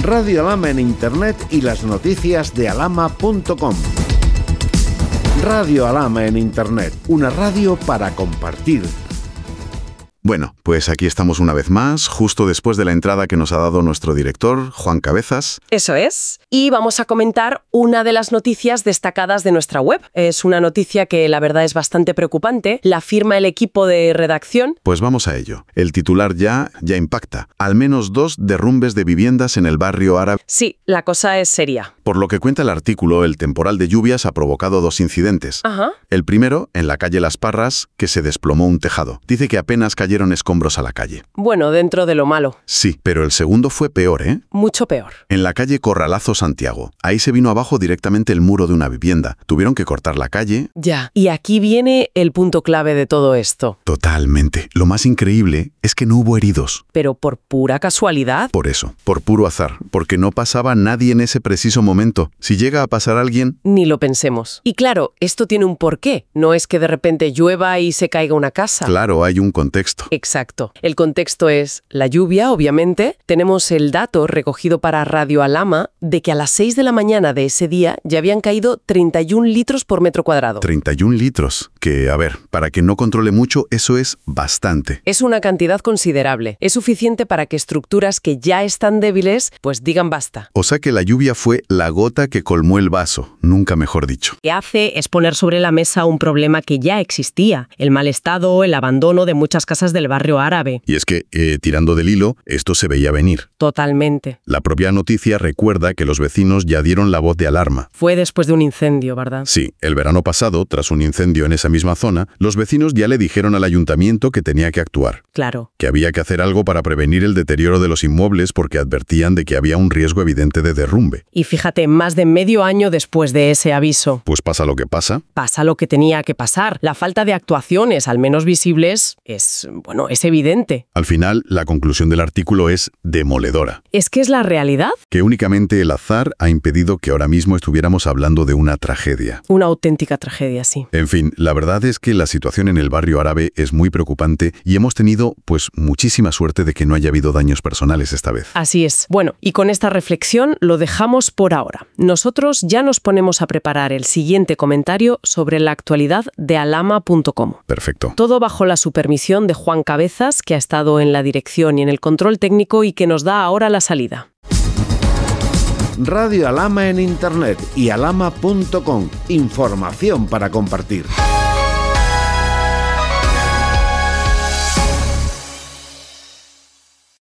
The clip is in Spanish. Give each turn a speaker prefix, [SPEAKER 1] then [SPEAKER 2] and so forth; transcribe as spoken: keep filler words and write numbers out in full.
[SPEAKER 1] Radio Alhama en Internet y las noticias de alhama punto com. Radio Alhama en Internet, una radio para compartir.
[SPEAKER 2] Bueno, pues aquí estamos una vez más, justo después de la entrada que nos ha dado nuestro director, Juan Cabezas.
[SPEAKER 3] Eso es. Y vamos a comentar una de las noticias destacadas de nuestra web. Es una noticia que la verdad es bastante preocupante. La firma el equipo de redacción.
[SPEAKER 2] Pues vamos a ello. El titular ya, ya impacta. Al menos dos derrumbes de viviendas en el barrio árabe.
[SPEAKER 3] Sí, la cosa es seria.
[SPEAKER 2] Por lo que cuenta el artículo, el temporal de lluvias ha provocado dos incidentes.
[SPEAKER 3] Ajá.
[SPEAKER 2] El primero, en la calle Las Parras, que se desplomó un tejado. Dice que apenas cayeron escombros a la calle.
[SPEAKER 3] Bueno, dentro de lo malo.
[SPEAKER 2] Sí, pero el segundo fue peor, ¿eh?
[SPEAKER 3] Mucho peor.
[SPEAKER 2] En la calle Corralazo Santiago. Ahí se vino abajo directamente el muro de una vivienda. Tuvieron que cortar la calle.
[SPEAKER 3] Ya. Y aquí viene el punto clave de todo esto.
[SPEAKER 2] Totalmente. Lo más increíble es que no hubo heridos.
[SPEAKER 3] Pero por pura casualidad.
[SPEAKER 2] Por eso, por puro azar, porque no pasaba nadie en ese preciso momento. Si llega a pasar alguien...
[SPEAKER 3] Ni lo pensemos. Y claro, esto tiene un porqué. No es que de repente llueva y se caiga una casa.
[SPEAKER 2] Claro, hay un contexto.
[SPEAKER 3] Exacto. El contexto es la lluvia, obviamente. Tenemos el dato recogido para Radio Alhama de que a las seis de la mañana de ese día ya habían caído treinta y un litros por metro cuadrado.
[SPEAKER 2] treinta y un litros. Que, a ver, para que no controle mucho, eso es bastante.
[SPEAKER 3] Es una cantidad considerable. Es suficiente para que estructuras que ya están débiles, pues digan basta.
[SPEAKER 2] O sea que la lluvia fue la gota que colmó el vaso, nunca mejor dicho.
[SPEAKER 4] Lo que hace es poner sobre la mesa un problema que ya existía, el mal estado, el abandono de muchas casas del barrio árabe.
[SPEAKER 2] Y es que, eh, tirando del hilo, esto se veía venir.
[SPEAKER 3] Totalmente.
[SPEAKER 2] La propia noticia recuerda que los vecinos ya dieron la voz de alarma.
[SPEAKER 3] Fue después de un incendio, ¿verdad?
[SPEAKER 2] Sí, el verano pasado, tras un incendio en esa misma zona, los vecinos ya le dijeron al ayuntamiento que tenía que actuar.
[SPEAKER 3] Claro.
[SPEAKER 2] Que había que hacer algo para prevenir el deterioro de los inmuebles porque advertían de que había un riesgo evidente de derrumbe.
[SPEAKER 3] Y fíjate, más de medio año después de ese aviso.
[SPEAKER 2] Pues pasa lo que pasa.
[SPEAKER 3] Pasa lo que tenía que pasar. La falta de actuaciones, al menos visibles, es, bueno, es evidente.
[SPEAKER 2] Al final, la conclusión del artículo es demoledora.
[SPEAKER 3] ¿Es que es la realidad?
[SPEAKER 2] Que únicamente el azar ha impedido que ahora mismo estuviéramos hablando de una tragedia.
[SPEAKER 3] Una auténtica tragedia, sí.
[SPEAKER 2] En fin, la verdad es que la situación en el barrio árabe es muy preocupante y hemos tenido, pues, muchísima suerte de que no haya habido daños personales esta vez.
[SPEAKER 3] Así es. Bueno, y con esta reflexión lo dejamos por ahora. Nosotros ya nos ponemos a preparar el siguiente comentario sobre la actualidad de alhama punto com.
[SPEAKER 2] Perfecto.
[SPEAKER 3] Todo bajo la supervisión de Juan Cabezas, que ha estado en la dirección y en el control técnico y que nos da ahora la salida.
[SPEAKER 1] Radio Alhama en Internet y alhama punto com. Información para compartir.